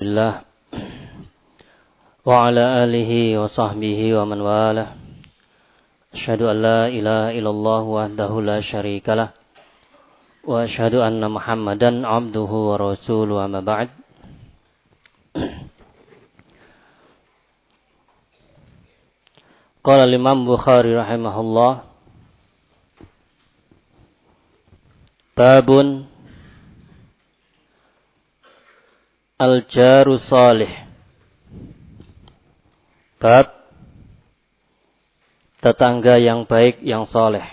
Alhamdulillah wa ala alihi wa sahbihi wa man walah. Asyhadu an la ilaha illallah wahdahu la syarikalah wa asyhadu anna Muhammadan abduhu wa rasuluhu amma ba'd. Qala Imam Bukhari rahimahullah, babun al-jaru salih. Bab tetangga yang baik, yang saleh.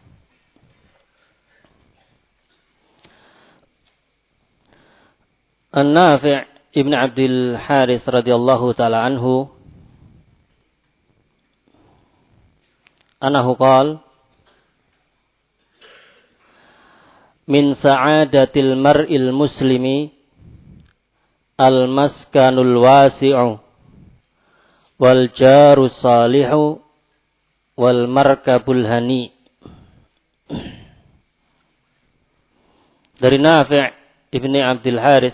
An-Nafi' ibn Abdul Harith radhiyallahu ta'ala anhu annahu qala min sa'adatil mar'il muslimi al-maskanul wasi'u wal jaru salihu wal markabul hani. Dari Nafi' ibni Abdul Harith,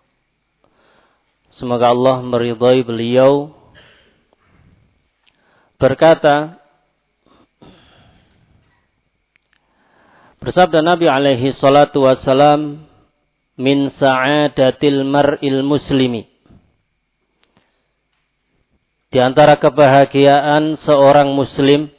semoga Allah meridhai beliau, berkata, bersabda Nabi alaihi salatu wassalam, min sa'adatil mar'il muslimi, di antara kebahagiaan seorang muslim,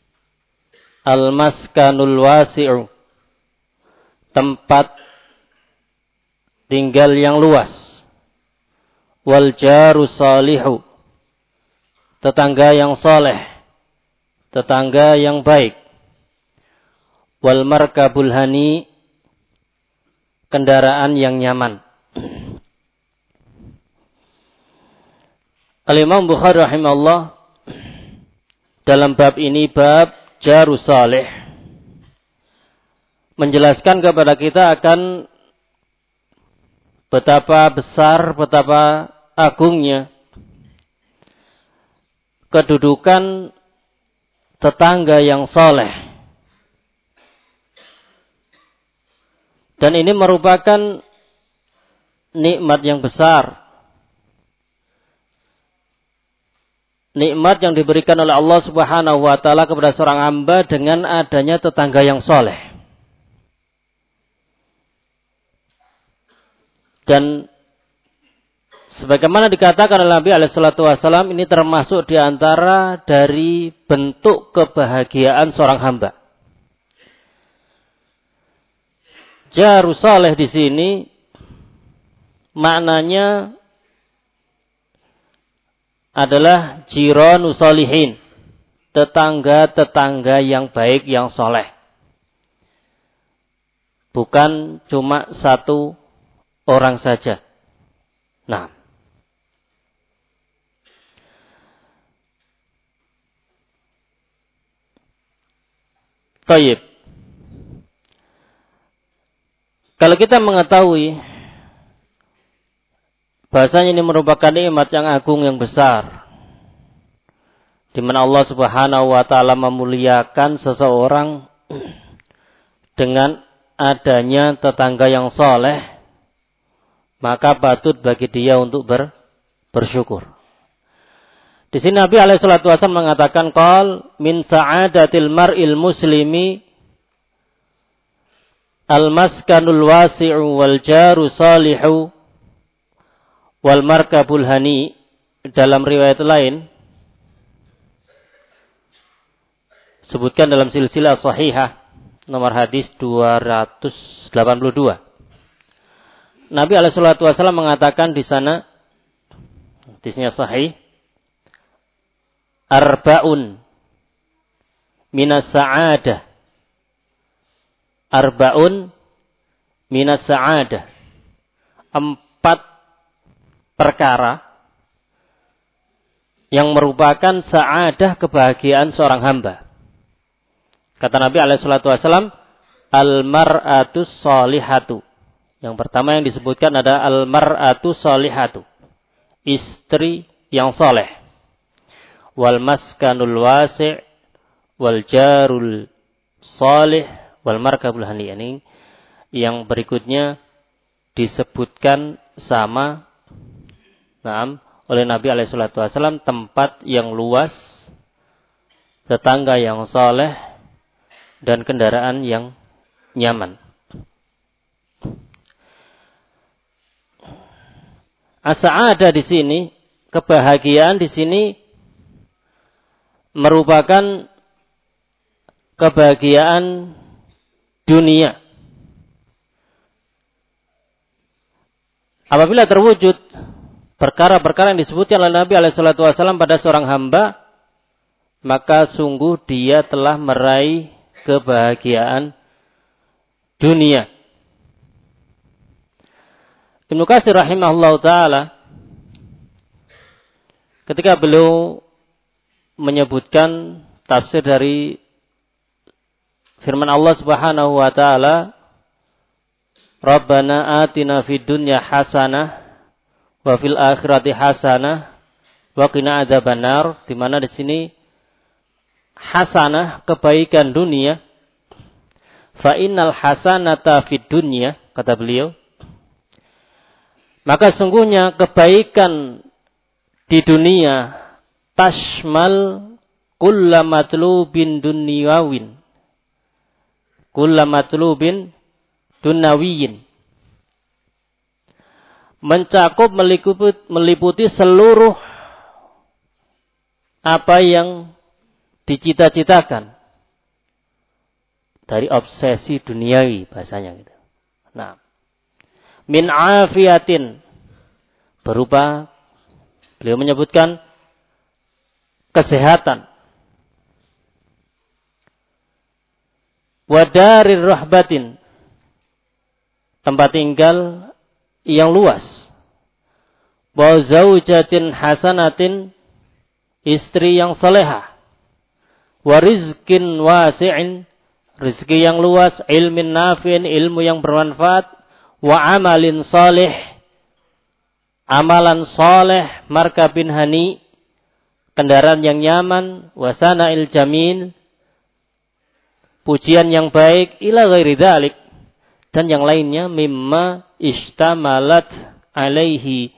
al-maskanul wasi'u, tempat tinggal yang luas, wal jaru salihu, tetangga yang saleh, tetangga yang baik, wal markabul hani, kendaraan yang nyaman. Al-Imam Bukhari rahimahullah dalam bab ini, bab jaru salih, menjelaskan kepada kita akan betapa besar, betapa agungnya kedudukan tetangga yang saleh. Dan ini merupakan nikmat yang besar. Nikmat yang diberikan oleh Allah Subhanahu wa ta'ala kepada seorang hamba dengan adanya tetangga yang soleh. Dan sebagaimana dikatakan oleh Nabi SAW, ini termasuk di antara dari bentuk kebahagiaan seorang hamba. Jaru saleh di sini maknanya adalah jiranu sholihin, tetangga-tetangga yang baik, yang soleh. Bukan cuma satu orang saja. Nah, Tayyib. Kalau kita mengetahui bahasanya ini merupakan nikmat yang agung, yang besar, di mana Allah Subhanahu wa ta'ala memuliakan seseorang dengan adanya tetangga yang soleh, maka patut bagi dia untuk bersyukur. Di sini Nabi alaihi salatu wasallam mengatakan, qal min sa'adatil mar'il muslimi al-maskanul wasi'u wal jaru salihu wal markabul hani. Dalam riwayat lain sebutkan dalam silsilah sahihah nomor hadis 282, Nabi alaihi salatu wasallam mengatakan di sana, hadisnya sahih, arba'un minas sa'adah, arba'un minas sa'adah, 4 perkara yang merupakan sa'adah, kebahagiaan seorang hamba. Kata Nabi alaihi salatu wasallam, al-mar'atu salihatu. Yang pertama yang disebutkan ada al-mar'atu salihatu, istri yang soleh. Wal maskanul wasi' wal jarul salih wal markabul hani. Ini yang berikutnya disebutkan sama oleh Nabi SAW tempat yang luas, tetangga yang saleh, dan kendaraan yang nyaman. As-sa'adah di sini, kebahagiaan di sini merupakan kebahagiaan dunia. Apabila terwujud perkara-perkara yang disebutkan oleh Nabi SAW pada seorang hamba, maka sungguh dia telah meraih kebahagiaan dunia. Ibnu Katsir rahimahullah ta'ala ketika beliau menyebutkan tafsir dari firman Allah Subhanahu wa ta'ala, Rabbana atina fid dunya hasanah wa fil akhirati hasanah wa qina adzabannar, di mana di sini hasanah kebaikan dunia, fa innal hasanata fid dunya, kata beliau, maka sungguhnya kebaikan di dunia tashmal kulla matlubin dunyawin, kulla matlubin dunyawiyin, mencakup meliputi seluruh apa yang dicita-citakan dari obsesi duniawi, bahasanya gitu. Nah, min afiatin, berupa beliau menyebutkan kesehatan, wadarir rahbatin, tempat tinggal yang luas, wa zaujatin hasanatin, istri yang salehah, wa rizkin wasi'in, rezeki yang luas, ilmin nafi'in, ilmu yang bermanfaat, wa amalin salih, amalan saleh, markabin hani, kendaraan yang nyaman, wa sana'il jamil, pujian yang baik, ila ghairi dzalik, dan yang lainnya, mimma ishtamalat alaihi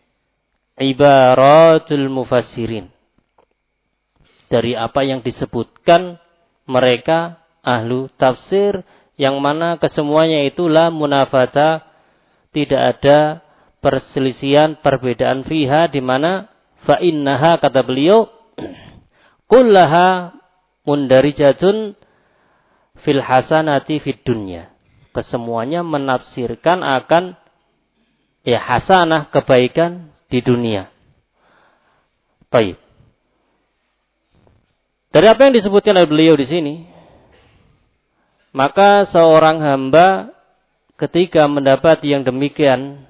ibaratul mufassirin, dari apa yang disebutkan mereka ahlu tafsir, yang mana kesemuanya itulah munafata, tidak ada perselisihan, perbedaan fiha, di mana fa innaha, kata beliau, kullaha mundarijatun fil hasanati fid dunya, kesemuanya menafsirkan akan hasanah, kebaikan di dunia. Baik. Dari apa yang disebutkan oleh beliau di sini, maka seorang hamba ketika mendapat yang demikian,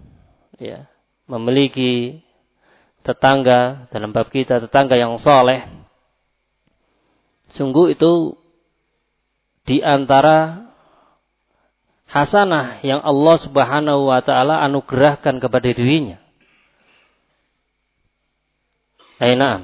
memiliki tetangga, dalam bab kita tetangga yang saleh, sungguh itu di antara hasanah yang Allah Subhanahu wa ta'ala anugerahkan kepada dirinya. Naam.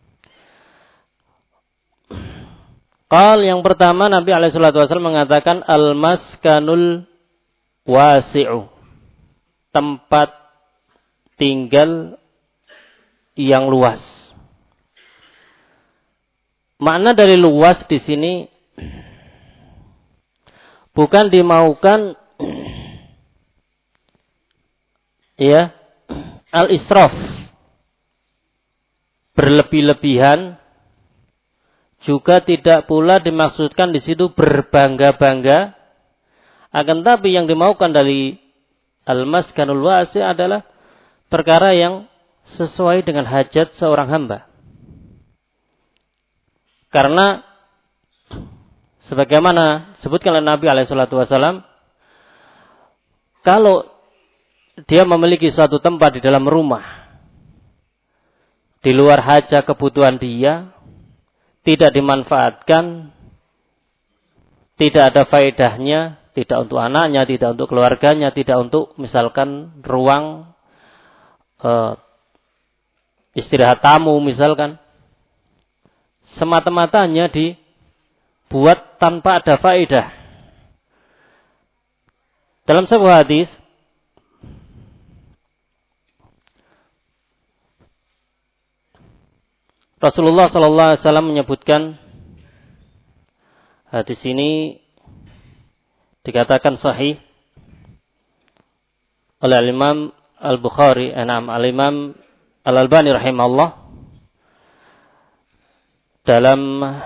Qal, yang pertama Nabi SAW mengatakan al-maskanul wasi'u, tempat tinggal yang luas. Makna dari luas di sini bukan dimaukan al-israf, berlebih-lebihan, juga tidak pula dimaksudkan di situ berbangga-bangga. Akan tapi yang dimaukan dari al-maskanul wasi' adalah perkara yang sesuai dengan hajat seorang hamba. Karena sebagaimana sebutkan oleh Nabi SAW, kalau dia memiliki suatu tempat di dalam rumah, di luar hajat kebutuhan dia, tidak dimanfaatkan, tidak ada faedahnya, tidak untuk anaknya, tidak untuk keluarganya, tidak untuk misalkan ruang istirahat tamu misalkan, semata-matanya dibuat tanpa ada faedah. Dalam sebuah hadis, Rasulullah sallallahu alaihi wasallam menyebutkan hadis ini dikatakan sahih oleh Imam Al-Bukhari, Al-Imam Al-Albani rahimahullah dalam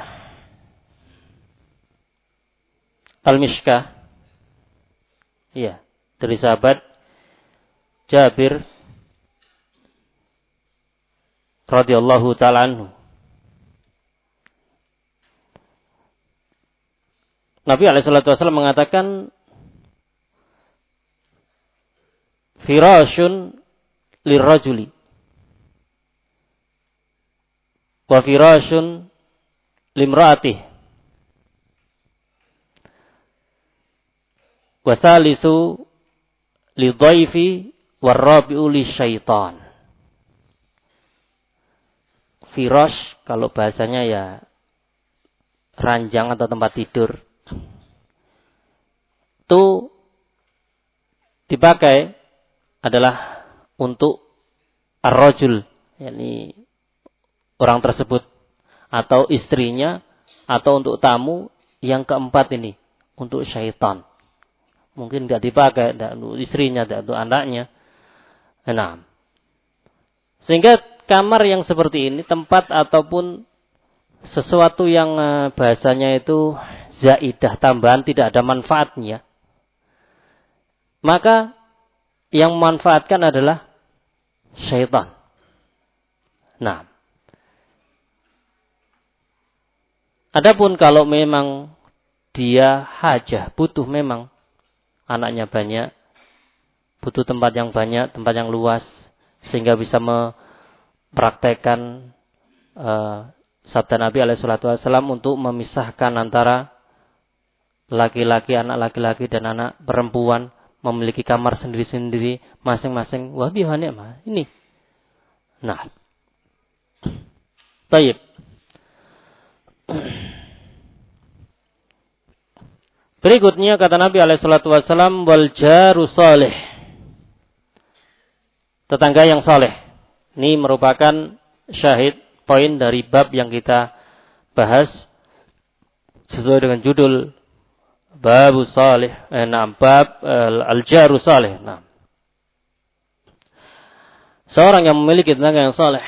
Al-Mishkah. Iya, dari sahabat Jabir radhiyallahu ta'ala anhu. Nabi SAW mengatakan, firashun lirrajuli wa firashun limra'atih wa thalithu lidhaifi warrabi'u lisyaitan. Firash kalau bahasanya ya ranjang atau tempat tidur, itu dipakai adalah untuk ar-rajul, yakni orang tersebut atau istrinya, atau untuk tamu. Yang keempat ini untuk syaitan. Mungkin tidak dipakai, tidak untuk istrinya, tidak untuk anaknya. Nah, sehingga kamar yang seperti ini, tempat ataupun sesuatu yang bahasanya itu zaidah, tambahan, tidak ada manfaatnya, maka yang memanfaatkan adalah syaitan. Nah, adapun kalau memang dia hajah, butuh memang, anaknya banyak, butuh tempat yang banyak, tempat yang luas, sehingga bisa mempraktekkan sabda Nabi SAW untuk memisahkan antara laki-laki, anak laki-laki dan anak perempuan, memiliki kamar sendiri-sendiri masing-masing. Wah, bihannya mah ini. Nah, baik. Berikutnya kata Nabi SAW, wal jaru salih, tetangga yang saleh. Ini merupakan syahid poin dari bab yang kita bahas sesuai dengan judul babu salih. Bab al-jaru salih. Nah, seorang yang memiliki tetangga yang saleh,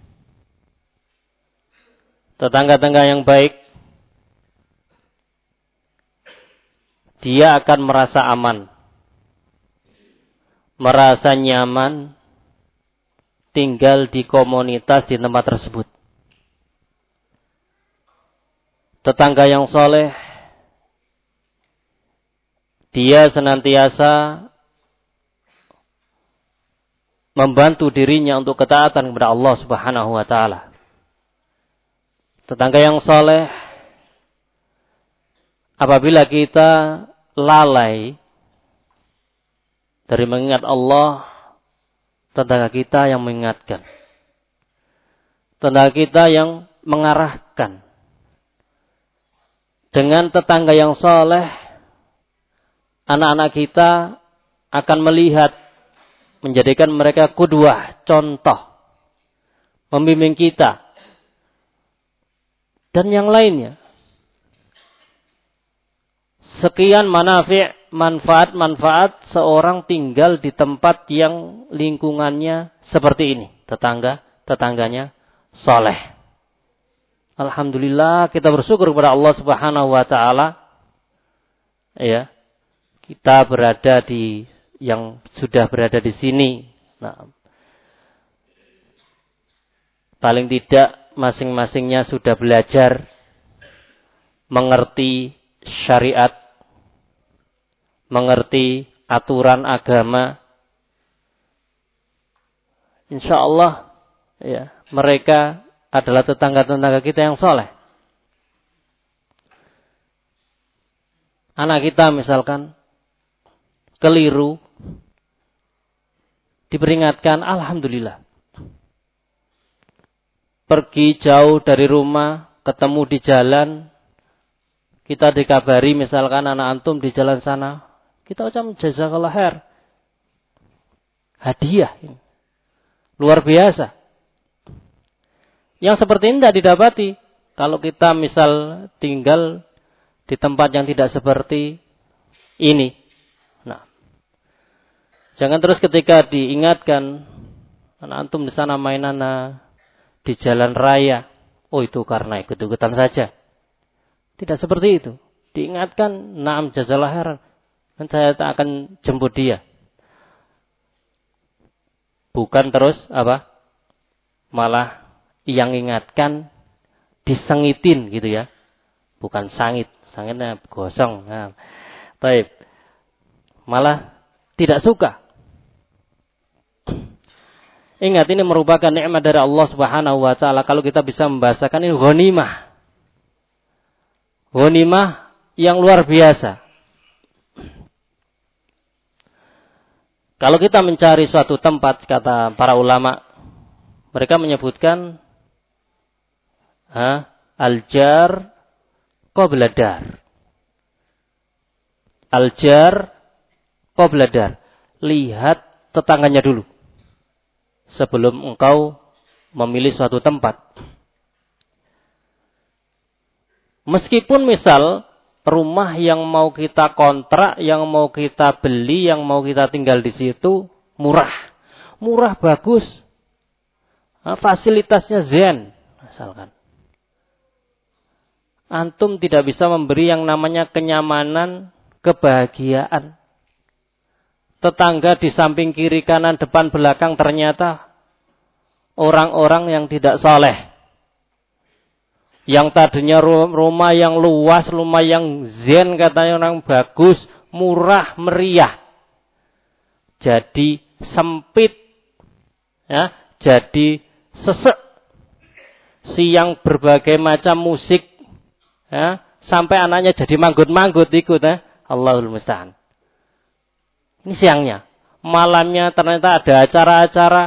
tetangga-tetangga yang baik, dia akan merasa aman, merasa nyaman tinggal di komunitas di tempat tersebut. Tetangga yang soleh, dia senantiasa membantu dirinya untuk ketaatan kepada Allah Subhanahu wa taala. Tetangga yang soleh, apabila kita lalai dari mengingat Allah, tetangga kita yang mengingatkan, tetangga kita yang mengarahkan. Dengan tetangga yang soleh, anak-anak kita akan melihat, menjadikan mereka qudwah, contoh, membimbing kita, dan yang lainnya. Sekian manfaat seorang tinggal di tempat yang lingkungannya seperti ini. Tetangganya soleh. Alhamdulillah, kita bersyukur kepada Allah Subhanahu wa taala. Ya. Kita sudah berada di sini. Nah, paling tidak masing-masingnya sudah belajar mengerti syariat, mengerti aturan agama. Insyaallah ya, mereka adalah tetangga-tetangga kita yang soleh. Anak kita misalkan keliru, diperingatkan, alhamdulillah. Pergi jauh dari rumah, ketemu di jalan, kita dikabari misalkan anak antum di jalan sana, kita ucap jazakallah khair. Hadiah ini luar biasa. Yang seperti ini tidak didapati kalau kita misal tinggal di tempat yang tidak seperti ini. Nah, jangan terus ketika diingatkan, antum di sana mainan di jalan raya, oh itu karena ikut-ikutan saja. Tidak seperti itu. Diingatkan, na'am jazakallahu khairan, kan saya tak akan jemput dia. Bukan terus apa? Malah yang ingatkan disengitin gitu ya. Bukan sangit, sangitnya gosong. Nah, taib. Malah tidak suka. Ingat, ini merupakan nikmat dari Allah Subhanahu wa taala kalau kita bisa membahasakan ini ghanimah. Ghanimah yang luar biasa. Kalau kita mencari suatu tempat, kata para ulama, mereka menyebutkan al-jar qabla dar. Al-jar qabla dar. Lihat tetangganya dulu sebelum engkau memilih suatu tempat. Meskipun misal rumah yang mau kita kontrak, yang mau kita beli, yang mau kita tinggal di situ murah. Murah bagus. Fasilitasnya zen, misalkan. Antum tidak bisa memberi yang namanya kenyamanan, kebahagiaan. Tetangga di samping kiri kanan depan belakang ternyata orang-orang yang tidak saleh. Yang tadinya rumah yang luas, rumah yang zen, katanya orang bagus, murah, meriah. Jadi sempit, ya, jadi sesek. Siang berbagai macam musik, ya, sampai anaknya jadi manggut-manggut ikut, ya. Allahul musta'an. Ini siangnya. Malamnya ternyata ada acara-acara.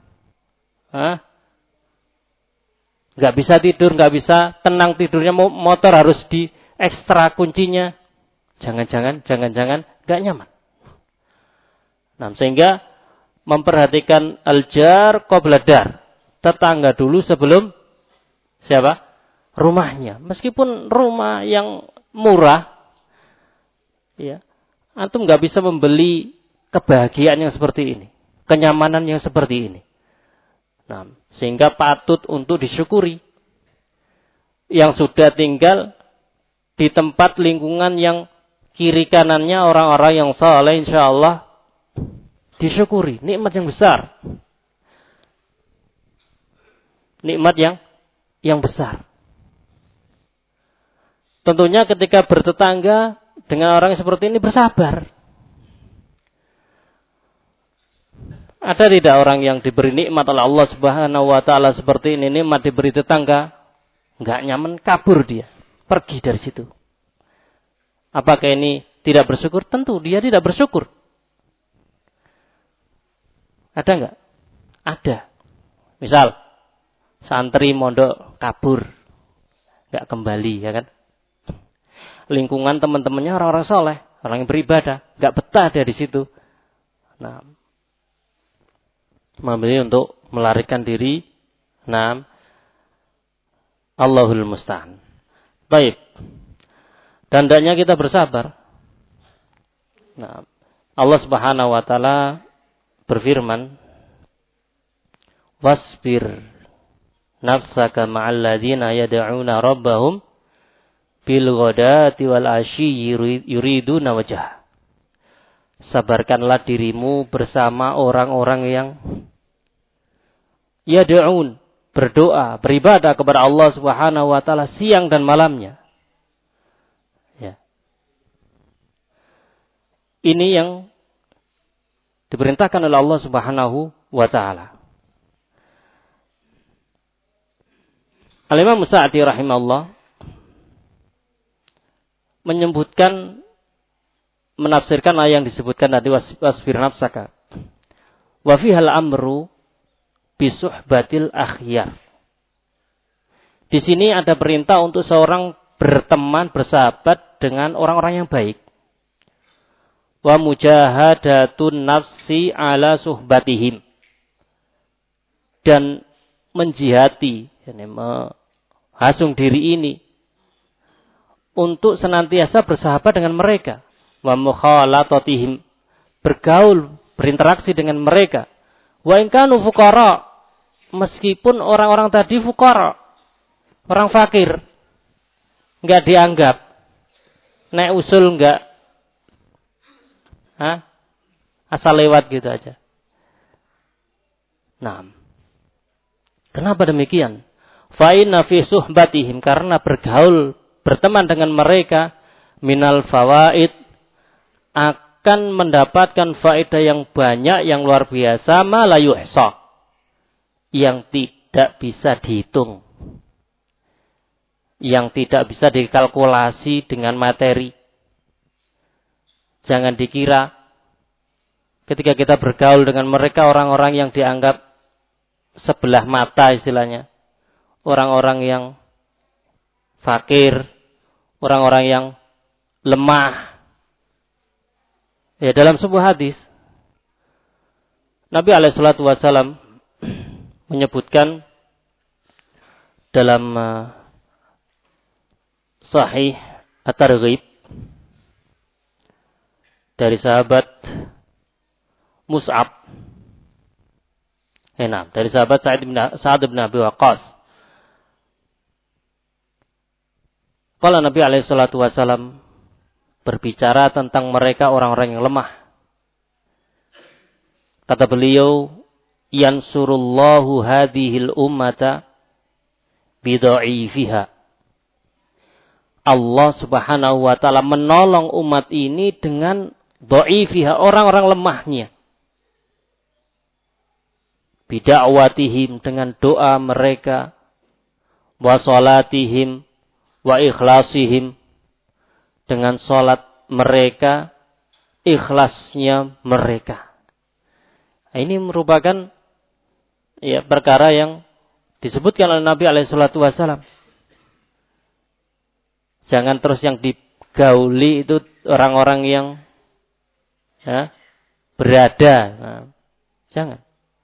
Nggak bisa tidur, nggak bisa tenang tidurnya, motor harus di ekstra kuncinya. Jangan-jangan nggak nyaman. Nah, sehingga memperhatikan al-jar qabla dar. Tetangga dulu sebelum siapa? Rumahnya. Meskipun rumah yang murah, ya, antum nggak bisa membeli kebahagiaan yang seperti ini, kenyamanan yang seperti ini. Nah, sehingga patut untuk disyukuri yang sudah tinggal di tempat lingkungan yang kiri kanannya orang-orang yang saleh, insyaallah disyukuri, nikmat yang besar. Nikmat yang besar. Tentunya ketika bertetangga dengan orang yang seperti ini bersabar. Ada tidak orang yang diberi nikmat oleh Allah Subhanahu wa taala seperti ini, nikmat diberi tetangga, enggak nyaman, kabur dia, pergi dari situ. Apakah ini tidak bersyukur? Tentu dia tidak bersyukur. Ada enggak? Ada. Misal santri mondok kabur, enggak kembali, ya kan? Lingkungan teman-temannya orang-orang soleh, orang yang beribadah, enggak betah dia di situ. Nah, memilih untuk melarikan diri. Nah, Allahul musta'an. Baik. Dan hendaknya kita bersabar. Nah, Allah Subhanahu wa taala berfirman, "Wasbir nafsaka ma'al ladzina yad'una rabbahum bil ghadati wal 'ashyi yuriduna wajhah." Sabarkanlah dirimu bersama orang-orang yang yad'un, berdoa, beribadah kepada Allah Subhanahu wa taala siang dan malamnya. Ya. Ini yang diperintahkan oleh Allah Subhanahu wa taala. Al-Imam Sa'di rahimahullah menyebutkan, menafsirkan ayat yang disebutkan tadi, wasfir nafsaka wa fihal amru bisuhbatil akhyar. Di sini ada perintah untuk seorang berteman, bersahabat dengan orang-orang yang baik. Wa mujahadatun nafsi ala suhbatihim. Dan menjihati, menghasung diri ini untuk senantiasa bersahabat dengan mereka, wa mukhalatatihim, bergaul, berinteraksi dengan mereka. Wa in kanu fuqara, meskipun orang-orang tadi fuqara, orang fakir, enggak dianggap. Naik usul enggak. Asal lewat gitu aja. Nah, kenapa demikian? Fa inna fi suhbatihim, karena bergaul, berteman dengan mereka, minal fawaid, akan mendapatkan faedah yang banyak, yang luar biasa, ma la yuhsa, yang tidak bisa dihitung, yang tidak bisa dikalkulasi dengan materi. Jangan dikira ketika kita bergaul dengan mereka orang-orang yang dianggap sebelah mata istilahnya, orang-orang yang fakir, orang-orang yang lemah. Ya, dalam sebuah hadis Nabi alaihissalatu wassalam menyebutkan dalam Sahih At-Targhib dari sahabat Mus'ab, dari sahabat Sa'ad bin Abi Waqqas. Kalau Nabi alaihissalatu wassalam berbicara tentang mereka orang-orang yang lemah, kata beliau, yansurullahu hadhil ummata bidha'ifiha. Allah Subhanahu wa taala menolong umat ini dengan dha'ifiha, orang-orang lemahnya. Bida'watihim, dengan doa mereka, wa salatihim, wa ikhlasihim, dengan salat mereka, ikhlasnya mereka. Ini merupakan perkara yang disebutkan oleh Nabi alaihissalatu wassalam. Jangan terus yang digauli itu orang-orang yang berada. Jangan.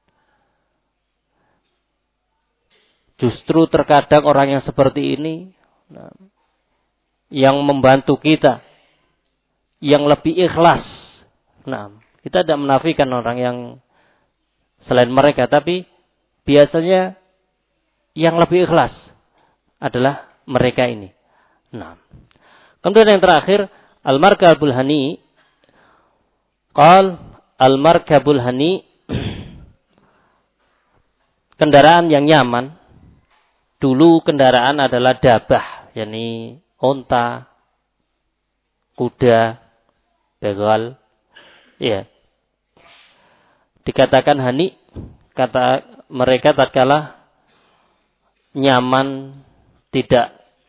Justru terkadang orang yang seperti ini yang membantu kita, yang lebih ikhlas. Kita tidak menafikan orang yang selain mereka, tapi biasanya yang lebih ikhlas adalah mereka ini. Kemudian yang terakhir, al-markabul hani. Al-markabul hani, kendaraan yang nyaman. Dulu kendaraan adalah dabah, yakni onta, kuda, begal. Ya. Dikatakan hani, kata mereka tatkala nyaman, tidak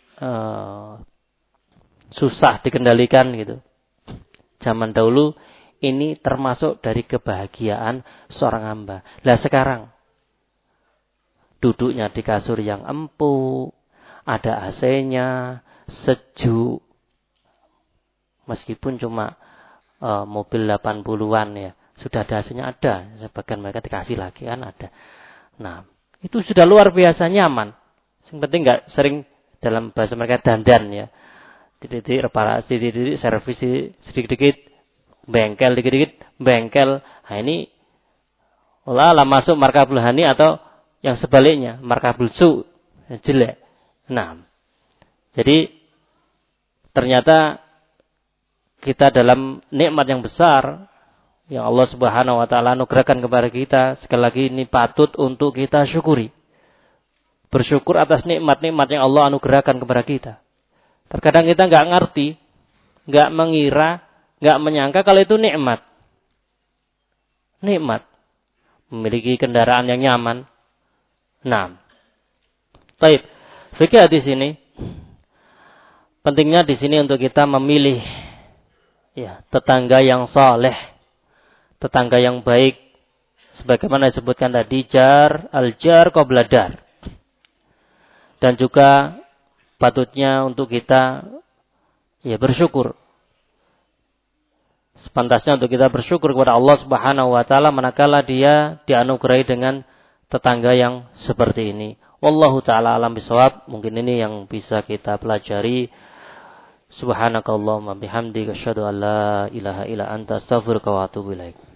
susah dikendalikan gitu. Zaman dahulu ini termasuk dari kebahagiaan seorang hamba. Lah sekarang duduknya di kasur yang empuk, ada AC-nya, sejuk. Meskipun cuma mobil 80-an ya, sudah ada AC-nya, ada. Sebagian mereka dikasih lagi kan ada. Itu sudah luar biasa nyaman. Yang penting nggak sering, dalam bahasa mereka, dandan ya. Titik-titik reparasi, titik-titik servis, sedikit-sedikit bengkel, dikit-dikit bengkel. Ini lah masuk markabul hani, atau yang sebaliknya, markabul su, jelek. Jadi ternyata kita dalam nikmat yang besar yang Allah Subhanahu wa taala anugerahkan kepada kita, sekali lagi ini patut untuk kita syukuri. Bersyukur atas nikmat-nikmat yang Allah anugerahkan kepada kita. Terkadang kita nggak ngerti, nggak mengira, nggak menyangka kalau itu nikmat. Nikmat. Memiliki kendaraan yang nyaman. Baik. Fikih di sini. Pentingnya di sini untuk kita memilih tetangga yang saleh, tetangga yang baik, sebagaimana disebutkan tadi, al-jar qabla dar. Dan juga patutnya untuk kita bersyukur. Sepantasnya untuk kita bersyukur kepada Allah Subhanahu wa taala manakala dia dianugerahi dengan tetangga yang seperti ini. Wallahu taala alam bisawab. Mungkin ini yang bisa kita pelajari. Subhanakallahumma bihamdika asyhadu an la ilaha illa anta astaghfiruka wa atubu ilaik.